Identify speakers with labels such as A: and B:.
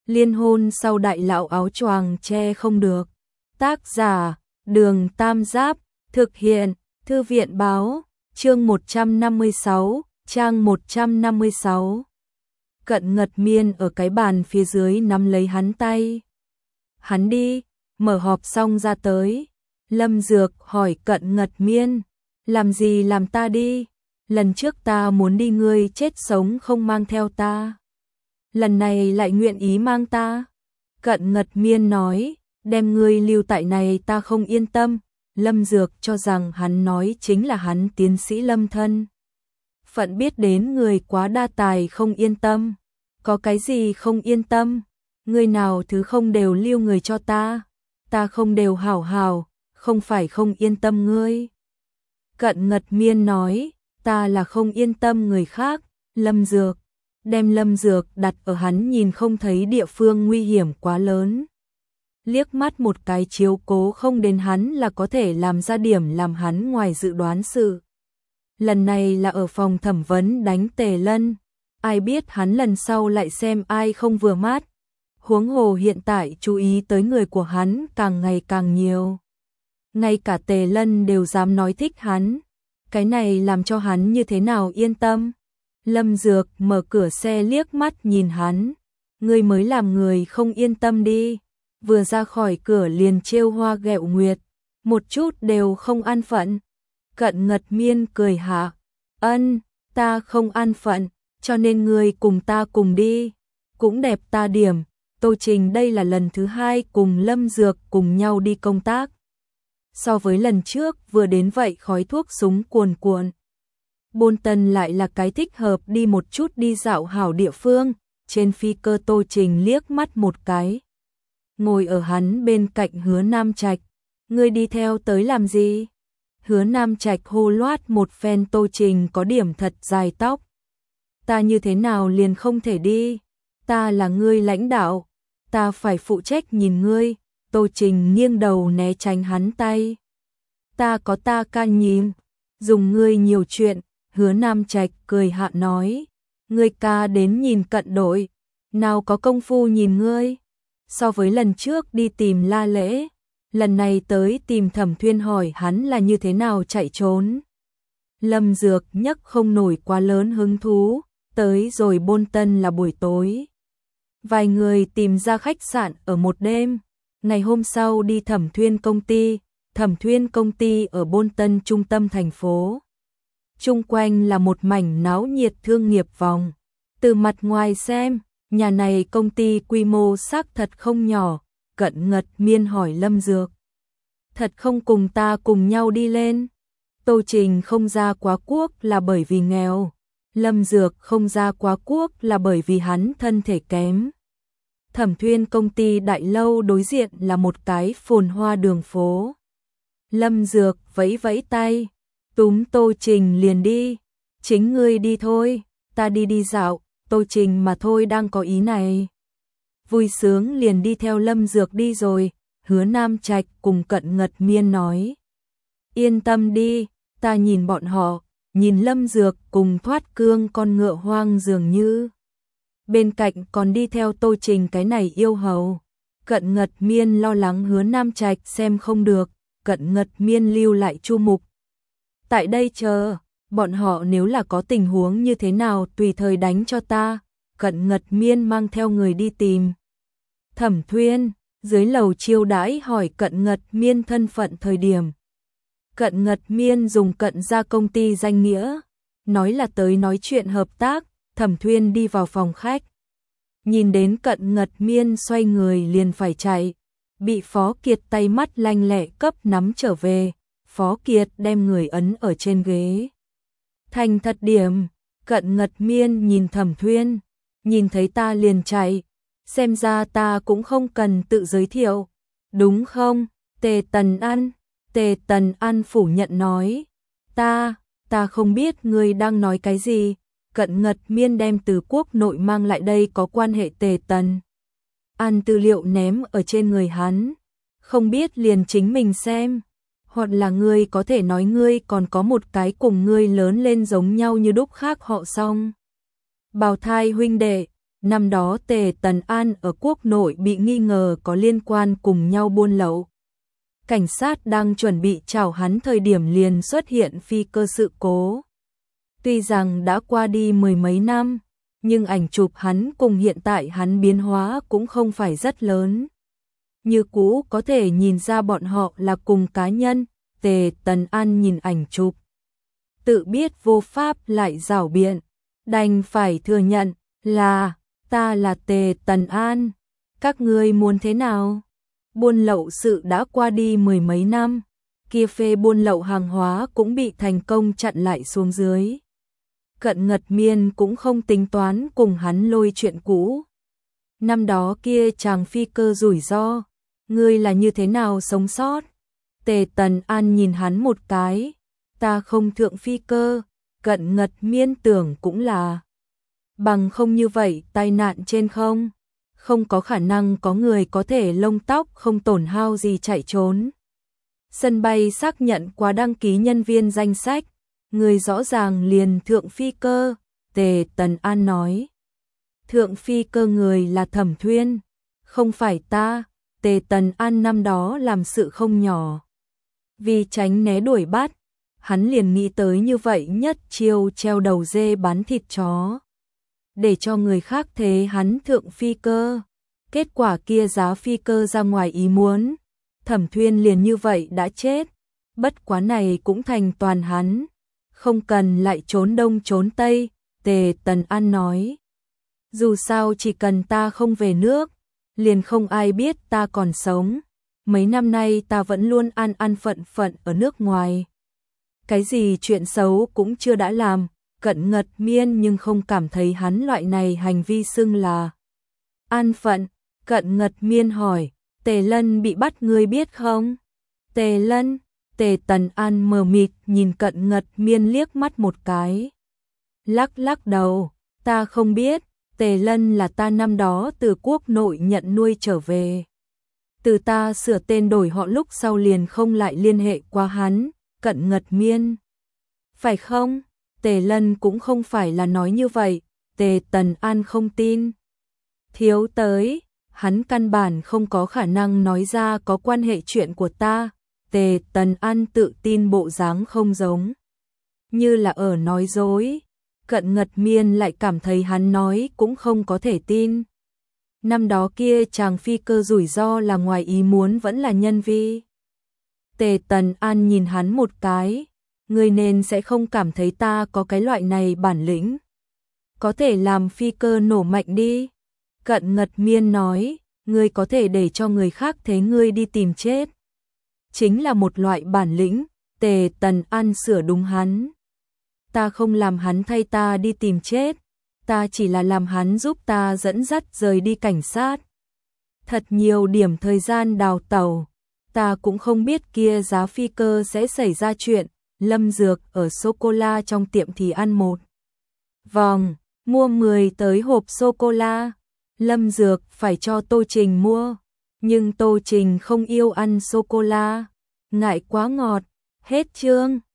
A: Liên hôn sau đại lão áo choàng che không được. Tác giả, Đường Tam Giáp, thực hiện, Thư viện báo, chương 156, trang 156. Cận Ngật Miên ở cái bàn phía dưới nắm lấy hắn tay. Hắn đi, mở họp xong ra tới. Lâm Dược hỏi Cận Ngật Miên, làm gì làm ta đi? Lần trước ta muốn đi ngươi chết sống không mang theo ta. Lần này lại nguyện ý mang ta. Cận Ngật Miên nói, đem ngươi lưu tại này ta không yên tâm. Lâm Dược cho rằng hắn nói chính là hắn tiến sĩ Lâm thân. Phận biết đến người quá đa tài không yên tâm. Có cái gì không yên tâm? Ngươi nào thứ không đều lưu người cho ta. Ta không đều hảo hảo, không phải không yên tâm ngươi. Cận Ngật Miên nói, ta là không yên tâm người khác. Lâm Dược đem Lâm Dược đặt ở hắn nhìn không thấy địa phương nguy hiểm quá lớn. Liếc mắt một cái chiếu cố không đến hắn là có thể làm ra điểm làm hắn ngoài dự đoán sự. Lần này là ở phòng thẩm vấn đánh Tề Lân. Ai biết hắn lần sau lại xem ai không vừa mắt. Huống hồ hiện tại chú ý tới người của hắn càng ngày càng nhiều. Ngay cả Tề Lân đều dám nói thích hắn. Cái này làm cho hắn như thế nào yên tâm. Lâm Dược mở cửa xe liếc mắt nhìn hắn. Ngươi mới làm người không yên tâm đi. Vừa ra khỏi cửa liền trêu hoa ghẹo nguyệt. Một chút đều không an phận. Cận Ngật Miên cười hạ. Ân, ta không an phận, cho nên ngươi cùng ta cùng đi. Cũng đẹp ta điểm. Tô Trình đây là lần thứ 2 cùng Lâm Dược cùng nhau đi công tác. So với lần trước vừa đến vậy khói thuốc súng cuồn cuộn. Bôn Tân lại là cái thích hợp đi một chút đi dạo hảo địa phương. Trên phi cơ Tô Trình liếc mắt một cái. Ngồi ở hắn bên cạnh Hứa Nam Trạch. Ngươi đi theo tới làm gì? Hứa Nam Trạch hô loát một phen. Tô Trình có điểm thật dài tóc. Ta như thế nào liền không thể đi? Ta là ngươi lãnh đạo. Ta phải phụ trách nhìn ngươi. Tô Trình nghiêng đầu né tránh hắn tay. Ta có ta ca nhìn. Dùng ngươi nhiều chuyện. Hứa Nam Trạch cười hạ nói. Ngươi ca đến nhìn Cận đội. Nào có công phu nhìn ngươi. So với lần trước đi tìm La Lễ. Lần này tới tìm Thẩm Thuyên hỏi hắn là như thế nào chạy trốn. Lâm Dược nhấc không nổi quá lớn hứng thú. Tới rồi Bôn Tân là buổi tối. Vài người tìm ra khách sạn ở một đêm. Ngày hôm sau đi Thẩm Thuyên công ty. Thẩm Thuyên công ty ở Bôn Tân trung tâm thành phố. Chung quanh là một mảnh náo nhiệt thương nghiệp vòng. Từ mặt ngoài xem, nhà này công ty quy mô xác thật không nhỏ. Cận Ngật Miên hỏi Lâm Dược. Thật không cùng ta cùng nhau đi lên? Tô Trình không ra quá quốc là bởi vì nghèo. Lâm Dược không ra quá quốc là bởi vì hắn thân thể kém. Thẩm Thuyên công ty đại lâu đối diện là một cái phồn hoa đường phố. Lâm Dược vẫy vẫy tay. Túm Tô Trình liền đi. Chính ngươi đi thôi, ta đi dạo. Tô Trình mà thôi đang có ý này. Vui sướng liền đi theo Lâm Dược đi rồi. Hứa Nam Trạch cùng Cận Ngật Miên nói. Yên tâm đi, ta nhìn bọn họ. Nhìn Lâm Dược cùng thoát cương con ngựa hoang dường như. Bên cạnh còn đi theo Tô Trình cái này yêu hầu. Cận Ngật Miên lo lắng Hứa Nam Trạch xem không được. Cận Ngật Miên lưu lại Chu Mục. Tại đây chờ, bọn họ nếu là có tình huống như thế nào tùy thời đánh cho ta. Cận Ngật Miên mang theo người đi tìm. Thẩm Thuyên, dưới lầu chiêu đãi hỏi Cận Ngật Miên thân phận thời điểm. Cận Ngật Miên dùng Cận gia công ty danh nghĩa. Nói là tới nói chuyện hợp tác. Thẩm Thuyên đi vào phòng khách. Nhìn đến Cận Ngật Miên xoay người liền phải chạy. Bị Phó Kiệt tay mắt lanh lẹ cấp nắm trở về. Phó Kiệt đem người ấn ở trên ghế. Thành thật điểm. Cận Ngật Miên nhìn Thẩm Thuyên. Nhìn thấy ta liền chạy. Xem ra ta cũng không cần tự giới thiệu. Đúng không? Tề Tần An. Tề Tần An phủ nhận nói. Ta không biết ngươi đang nói cái gì. Cận Ngật Miên đem từ quốc nội mang lại đây có quan hệ Tề Tần An tư liệu ném ở trên người hắn. Không biết liền chính mình xem. Hoặc là ngươi có thể nói ngươi còn có một cái cùng ngươi lớn lên giống nhau như đúc khác họ xong. Bào thai huynh đệ. Năm đó Tề Tần An ở quốc nội bị nghi ngờ có liên quan cùng nhau buôn lậu. Cảnh sát đang chuẩn bị trảo hắn thời điểm liền xuất hiện phi cơ sự cố. Tuy rằng đã qua đi mười mấy năm, nhưng ảnh chụp hắn cùng hiện tại hắn biến hóa cũng không phải rất lớn. Như cũ có thể nhìn ra bọn họ là cùng cá nhân. Tề Tần An nhìn ảnh chụp, tự biết vô pháp lại giảo biện, đành phải thừa nhận là ta là Tề Tần An, các ngươi muốn thế nào? Buôn lậu sự đã qua đi mười mấy năm, kia phê buôn lậu hàng hóa cũng bị thành công chặn lại xuống dưới. Cận Ngật Miên cũng không tính toán cùng hắn lôi chuyện cũ. Năm đó kia chàng phi cơ rủi ro, ngươi là như thế nào sống sót? Tề Tần An nhìn hắn một cái, ta không thượng phi cơ, Cận Ngật Miên tưởng cũng là. Bằng không như vậy tai nạn trên không có khả năng có người có thể lông tóc không tổn hao gì chạy trốn. Sân bay xác nhận qua đăng ký nhân viên danh sách, người rõ ràng liền thượng phi cơ, Tề Tần An nói. Thượng phi cơ người là Thẩm Thuyên, không phải ta. Tề Tần An năm đó làm sự không nhỏ. Vì tránh né đuổi bắt, hắn liền nghĩ tới như vậy nhất chiêu treo đầu dê bán thịt chó. Để cho người khác thế hắn thượng phi cơ. Kết quả kia giá phi cơ ra ngoài ý muốn. Thẩm Thuyên liền như vậy đã chết. Bất quá này cũng thành toàn hắn. Không cần lại trốn đông trốn tây, Tề Tần An nói. Dù sao chỉ cần ta không về nước, liền không ai biết ta còn sống. Mấy năm nay ta vẫn luôn an an phận phận ở nước ngoài. Cái gì chuyện xấu cũng chưa đã làm. Cận Ngật Miên nhưng không cảm thấy hắn loại này hành vi xưng là an phận. Cận Ngật Miên hỏi, Tề Lân bị bắt ngươi biết không? Tề Lân, Tề Tần An mờ mịt nhìn Cận Ngật Miên liếc mắt một cái. Lắc lắc đầu, ta không biết, Tề Lân là ta năm đó từ quốc nội nhận nuôi trở về. Từ ta sửa tên đổi họ lúc sau liền không lại liên hệ qua hắn. Cận Ngật Miên, phải không? Tề Lân cũng không phải là nói như vậy. Tề Tần An không tin. Thiếu tới, hắn căn bản không có khả năng nói ra có quan hệ chuyện của ta. Tề Tần An tự tin bộ dáng không giống như là ở nói dối. Cận Ngật Miên lại cảm thấy hắn nói cũng không có thể tin. Năm đó kia chàng phi cơ rủi ro là ngoài ý muốn vẫn là nhân vi. Tề Tần An nhìn hắn một cái, ngươi nên sẽ không cảm thấy ta có cái loại này bản lĩnh. Có thể làm phi cơ nổ mạnh đi. Cận Ngật Miên nói, ngươi có thể để cho người khác thế ngươi đi tìm chết. Chính là một loại bản lĩnh. Tề Tần An sửa đúng hắn. Ta không làm hắn thay ta đi tìm chết, ta chỉ là làm hắn giúp ta dẫn dắt rời đi cảnh sát. Thật nhiều điểm thời gian đào tẩu, ta cũng không biết kia giá phi cơ sẽ xảy ra chuyện. Lâm Dược ở sô-cô-la trong tiệm thì ăn một vòng, mua 10 tới hộp sô-cô-la. Lâm Dược phải cho Tô Trình mua, nhưng Tô Trình không yêu ăn sô-cô-la, ngại quá ngọt. Hết chương.